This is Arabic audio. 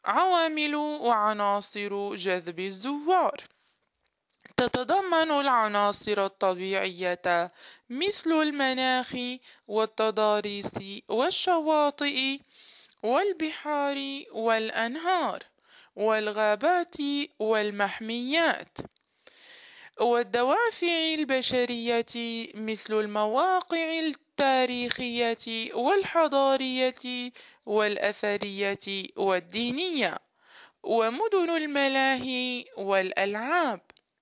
عوامل وعناصر جذب الزوار. تتضمن العناصر الطبيعية مثل المناخ والتضاريس والشواطئ والبحار والأنهار والغابات والمحميات، والدوافع البشرية مثل المواقع التاريخية والحضارية والأثرية والدينية، ومدن الملاهي والألعاب